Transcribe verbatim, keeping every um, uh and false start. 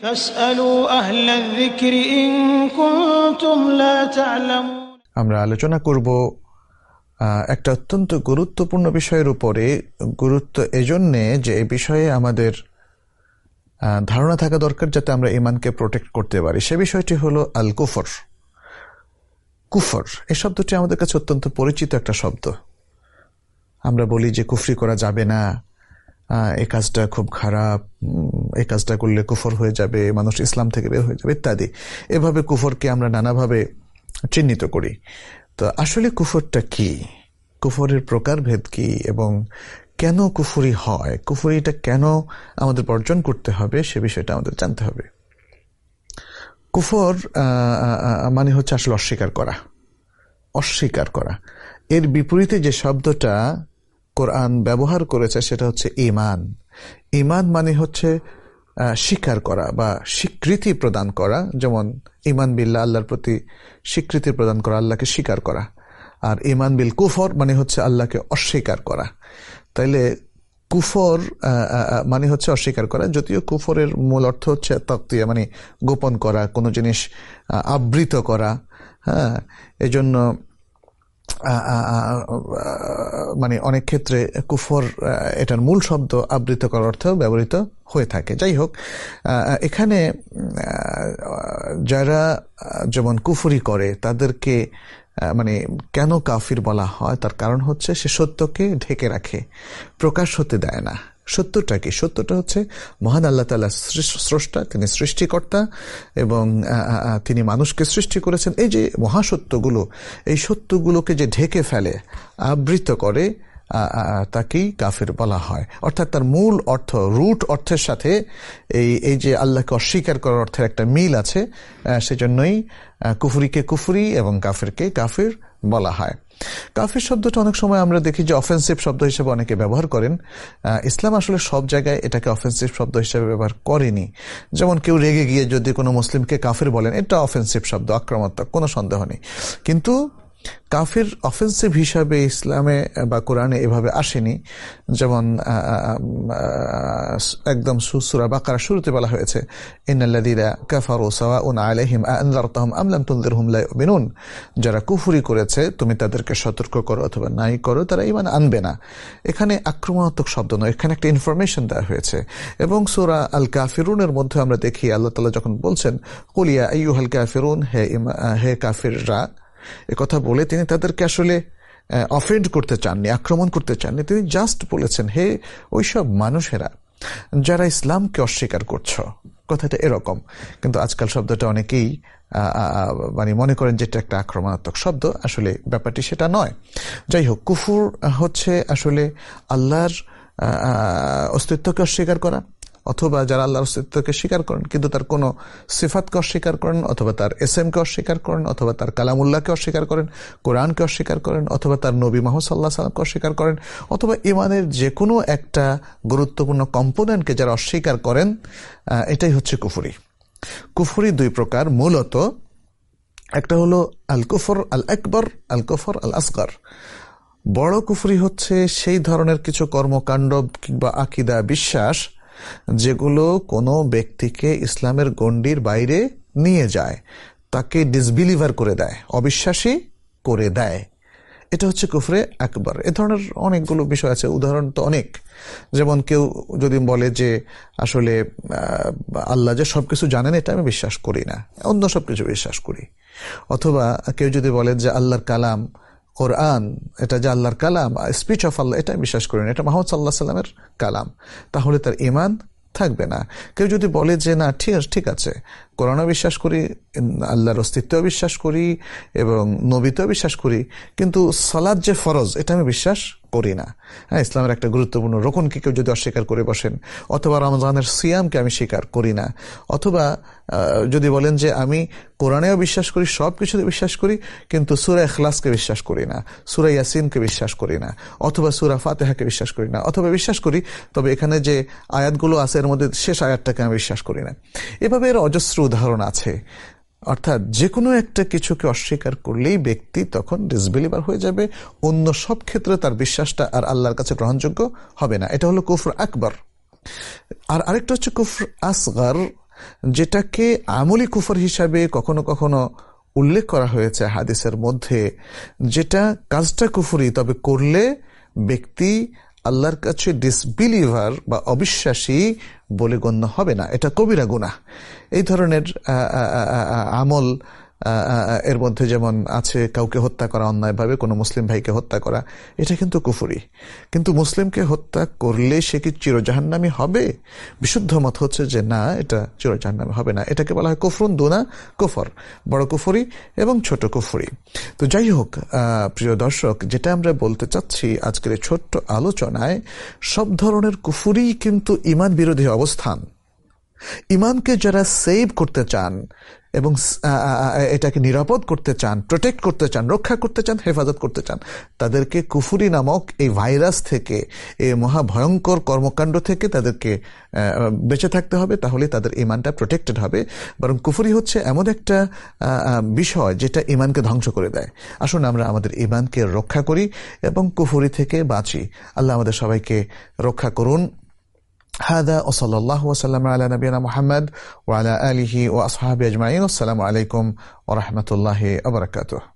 ফাসআলু আহলায যিকরি in কুনতুম লা তা'লামুন। আমরা আলোচনা করব একটা অত্যন্ত গুরুত্বপূর্ণ বিষয়ের উপরে। গুরুত্ব এজন্যে যে এই বিষয়ে আমাদের ধারণা থাকা দরকার যাতে আমরা ঈমানকে প্রোটেক্ট করতে পারি। সে বিষয়টি হলো আল কুফর। কুফর এই শব্দটি আমাদের কাছে অত্যন্ত পরিচিত একটা শব্দ। আমরা বলি যে কুফরি করা যাবে না, এই কাজটা খুব খারাপ, এই কাজটা করলে কুফর হয়ে যাবে, মানুষ ইসলাম থেকে বের হয়ে যাবে ইত্যাদি। এভাবে কুফরকে আমরা নানাভাবে চিহ্নিত করি। তো আসলে কুফরটা কি, কুফরের প্রকারভেদ কি এবং কেন কুফরি হয়, কুফরিটা কেন আমাদের বর্জন করতে হবে সে বিষয়টা আমাদের জানতে হবে। কুফর মানে হচ্ছে আসলে অস্বীকার করা, অস্বীকার করা। এর বিপরীতে যে শব্দটা কোরআন ব্যবহার করেছে সেটা হচ্ছে ঈমান। ঈমান মানে হচ্ছে স্বীকার করা বা স্বীকৃতি প্রদান করা। যেমন ঈমান বিল্লাহ, আল্লাহর প্রতি স্বীকৃতি প্রদান করা, আল্লাহকে স্বীকার করা। আর ঈমান বিল কুফর মানে হচ্ছে আল্লাহকে অস্বীকার করা। তাইলে কুফর মানে হচ্ছে অস্বীকার করা, যদিও কুফরের মূল অর্থ হচ্ছে তাকতিয়া মানে গোপন করা, কোনো জিনিস আবৃত করা। হ্যাঁ, এজন্য মানে অনেক ক্ষেত্রে কুফর এটার মূল শব্দ আবৃত করার অর্থেও ব্যবহৃত হয়ে থাকে। যাই হোক, এখানে যারা যেমন কুফরি করে তাদেরকে মানে কেন কাফির বলা হয়, তার কারণ হচ্ছে সে সত্যকে ঢেকে রাখে, প্রকাশ হতে দেয় না। সত্যটা কি? সত্যটা হচ্ছে মহান আল্লাহ তাআলা স্রষ্টা, তিনি সৃষ্টিকর্তা এবং তিনি মানুষকে সৃষ্টি করেছেন। এই যে মহাসত্যগুলো, এই সত্যগুলোকে যে ঢেকে ফেলে, আবৃত করে, তাকেই কাফির বলা হয়। অর্থাৎ তার মূল অর্থ, রুট অর্থের সাথে এই এই যে আল্লাহকে অস্বীকার করার অর্থের একটা মিল আছে, সেজন্যই কুফরিকে কুফরি এবং কাফিরকে কাফির বলা হয়। কাফির শব্দটা অনেক সময় আমরা দেখি যে অফেন্সিভ শব্দ হিসেবে অনেকে ব্যবহার করেন। ইসলাম আসলে সব জায়গায় এটাকে অফেন্সিভ শব্দ হিসেবে ব্যবহার করেনি। যেমন কেউ রেগে গিয়ে যদি কোনো মুসলিমকে কাফির বলেন, এটা অফেন্সিভ শব্দ, আক্রমণাত্মক, কোনো সন্দেহ নেই। কিন্তু কাফির অফেন্সিভ হিসাবে ইসলামে বা কোরআনে এভাবে আসেনি। যেমন একদম সূরা বাকারা শুরুতে বলা হয়েছে, ইন্নাল্লাযীনা কাফারু সাওয়াউন আলাইহিম আনযারতাহুম আম লাম তুনযিরহুম লা ইউমিনুন। যারা কুফরি করেছে তুমি তাদেরকে সতর্ক করো অথবা নাই করো, তারা ঈমান আনবে না। এখানে আক্রমণাত্মক শব্দ নয়, এখানে একটা ইনফরমেশন দেওয়া হয়েছে। এবং সূরা আল কাফিরুনের মধ্যে আমরা দেখি আল্লাহ তাআলা যখন বলছেন কুল ইয়া আইয়ুহাল কাফিরুন, হে হে কাফিররা, একথা বলে তিনি তাদেরকে আসলে অফেন্ড করতে চাননি, আক্রমণ করতে চাননি। তিনি জাস্ট বলেছেন, হে ওইসব মানুষেরা যারা ইসলামকে অস্বীকার করছো। কথাটা এরকম, কিন্তু আজকাল শব্দটা অনেকেই মানে মনে করেন যে এটা একটা আক্রমণাত্মক শব্দ। আসলে ব্যাপারটি সেটা নয়। যাই হোক, কুফর হচ্ছে আসলে আল্লাহর অস্তিত্বকে অস্বীকার করা, অথবা যারা আল্লাহর অস্তিত্বকে স্বীকার করেন কিন্তু তার কোনো সিফাতকে অস্বীকার করেন, অথবা তার এসএমকে অস্বীকার করেন, অথবা তার কালামুল্লাহকে অস্বীকার করেন, কোরআনকে অস্বীকার করেন, অথবা তার নবী মুহাম্মদ সাল্লাল্লাহু আলাইহি ওয়াসাল্লামকে অস্বীকার করেন, অথবা ঈমানের যে কোনো একটা গুরুত্বপূর্ণ কম্পোনেন্টকে যারা অস্বীকার করেন, এটাই হচ্ছে কুফরি। কুফরি দুই প্রকার মূলত। একটা হলো আল কুফর আল আকবর, আল কুফর আল আসগর। বড় কুফরি হচ্ছে সেই ধরনের কিছু কর্মকাণ্ড কিংবা আকীদা, বিশ্বাস যেগুলো কোনো ব্যক্তিকে ইসলামের গণ্ডির বাইরে নিয়ে যায়, তাকে ডিসবিলিভার করে দেয়, অবিশ্বাসী করে দেয়। এটা হচ্ছে কুফরে আকবর। এ ধরনের অনেকগুলো বিষয় আছে, উদাহরণ তো অনেক। যেমন কেউ যদি বলে যে আসলে আল্লাহ যে সবকিছু জানেন এটা আমি বিশ্বাস করি না, অন্য সবকিছু বিশ্বাস করি। অথবা কেউ যদি বলে যে আল্লাহর কালাম কোরআন, এটা যে আল্লাহর কালাম, স্পিচ অফ আল্লাহ, এটা বিশ্বাস করেন, এটা মুহাম্মদ সাল্লাল্লাহু আলাইহি ওয়াসাল্লামের কালাম, তাহলে তার ঈমান থাকবে না। কেউ যদি বলে যে না ঠিক আছে ঠিক আছে কোরআনও বিশ্বাস করি, আল্লাহর অস্তিত্বও বিশ্বাস করি এবং নবীতেও বিশ্বাস করি, কিন্তু সালাত যে ফরজ এটা আমি বিশ্বাস করি না। হ্যাঁ, ইসলামের একটা গুরুত্বপূর্ণ রোকনকে কেউ যদি অস্বীকার করে বসেন, অথবা রমজানের সিয়ামকে আমি স্বীকার করি না, অথবা যদি বলেন যে আমি কোরআনেও বিশ্বাস করি, সব কিছুতে বিশ্বাস করি, কিন্তু সূরা ইখলাসকে বিশ্বাস করি না, সূরা ইয়াসিনকে বিশ্বাস করি না, অথবা সূরা ফাতিহাকে বিশ্বাস করি না, অথবা বিশ্বাস করি তবে এখানে যে আয়াতগুলো আছে এর মধ্যে শেষ আয়াতটাকে আমি বিশ্বাস করি না। এভাবে এর অজস্র উদাহরণ আছে। অর্থাৎ যে কোনো একটা কিছুকে অস্বীকার করলেই ব্যক্তি তখন ডিসবিলিভার হয়ে যাবে, অন্য সব ক্ষেত্রে তার বিশ্বাসটা আর আল্লাহর কাছে গ্রহণযোগ্য হবে না। এটা হলো কুফর আকবর। আর আরেকটা হচ্ছে কুফর আসগর। যেটাকে আমলি কুফর হিসাবে কখনো কখনো উল্লেখ করা হয়েছে হাদিসের মধ্যে, যেটা কাজটা কুফরি, তবে করলে ব্যক্তি আল্লাহর কাছে ডিসবিলিভার বা অবিশ্বাসী বলে গণ্য হবে না, এটা কবিরা গুনাহ। এই ধরনের আমল এর মধ্যে যেমন আছে কাউকে হত্যা করা অন্যায়ভাবে, কোনো মুসলিম ভাইকে হত্যা করা, এটা কিন্তু কুফরি। কিন্তু মুসলিমকে হত্যা করলে সে কি চিরজাহান্নামী হবে? বিশুদ্ধ মত হচ্ছে যে না, এটা চিরজাহান্নামী হবে না। এটাকে বলা হয় কুফরুন দুনা কুফর, বড় কুফরি এবং ছোট কুফরি। তো যাই হোক প্রিয় দর্শক, যেটা আমরা বলতে চাচ্ছি আজকের এই ছোট্ট আলোচনায়, সব ধরনের কুফরি কিন্তু ঈমান বিরোধী অবস্থান। ঈমানকে যারা সেভ করতে চান এবং এটাকে নিরাপদ করতে চান, প্রোটেক্ট করতে চান, রক্ষা করতে চান, হেফাজত করতে চান, তাদেরকে কুফরি নামক এই ভাইরাস থেকে, এই মহাভয়ঙ্কর কর্মকাণ্ড থেকে তাদেরকে বেঁচে থাকতে হবে। তাহলে তাদের ঈমানটা প্রোটেক্টেড হবে। বরং কুফরি হচ্ছে এমন একটা বিষয় যেটা ঈমানকে ধ্বংস করে দেয়। আসুন আমরা আমাদের ঈমানকে রক্ষা করি এবং কুফরি থেকে বাঁচি। আল্লাহ আমাদের সবাইকে রক্ষা করুন। هذا وصلى الله وسلم على نبينا محمد وعلى آله وأصحابه أجمعين. والسلام عليكم ورحمة الله وبركاته.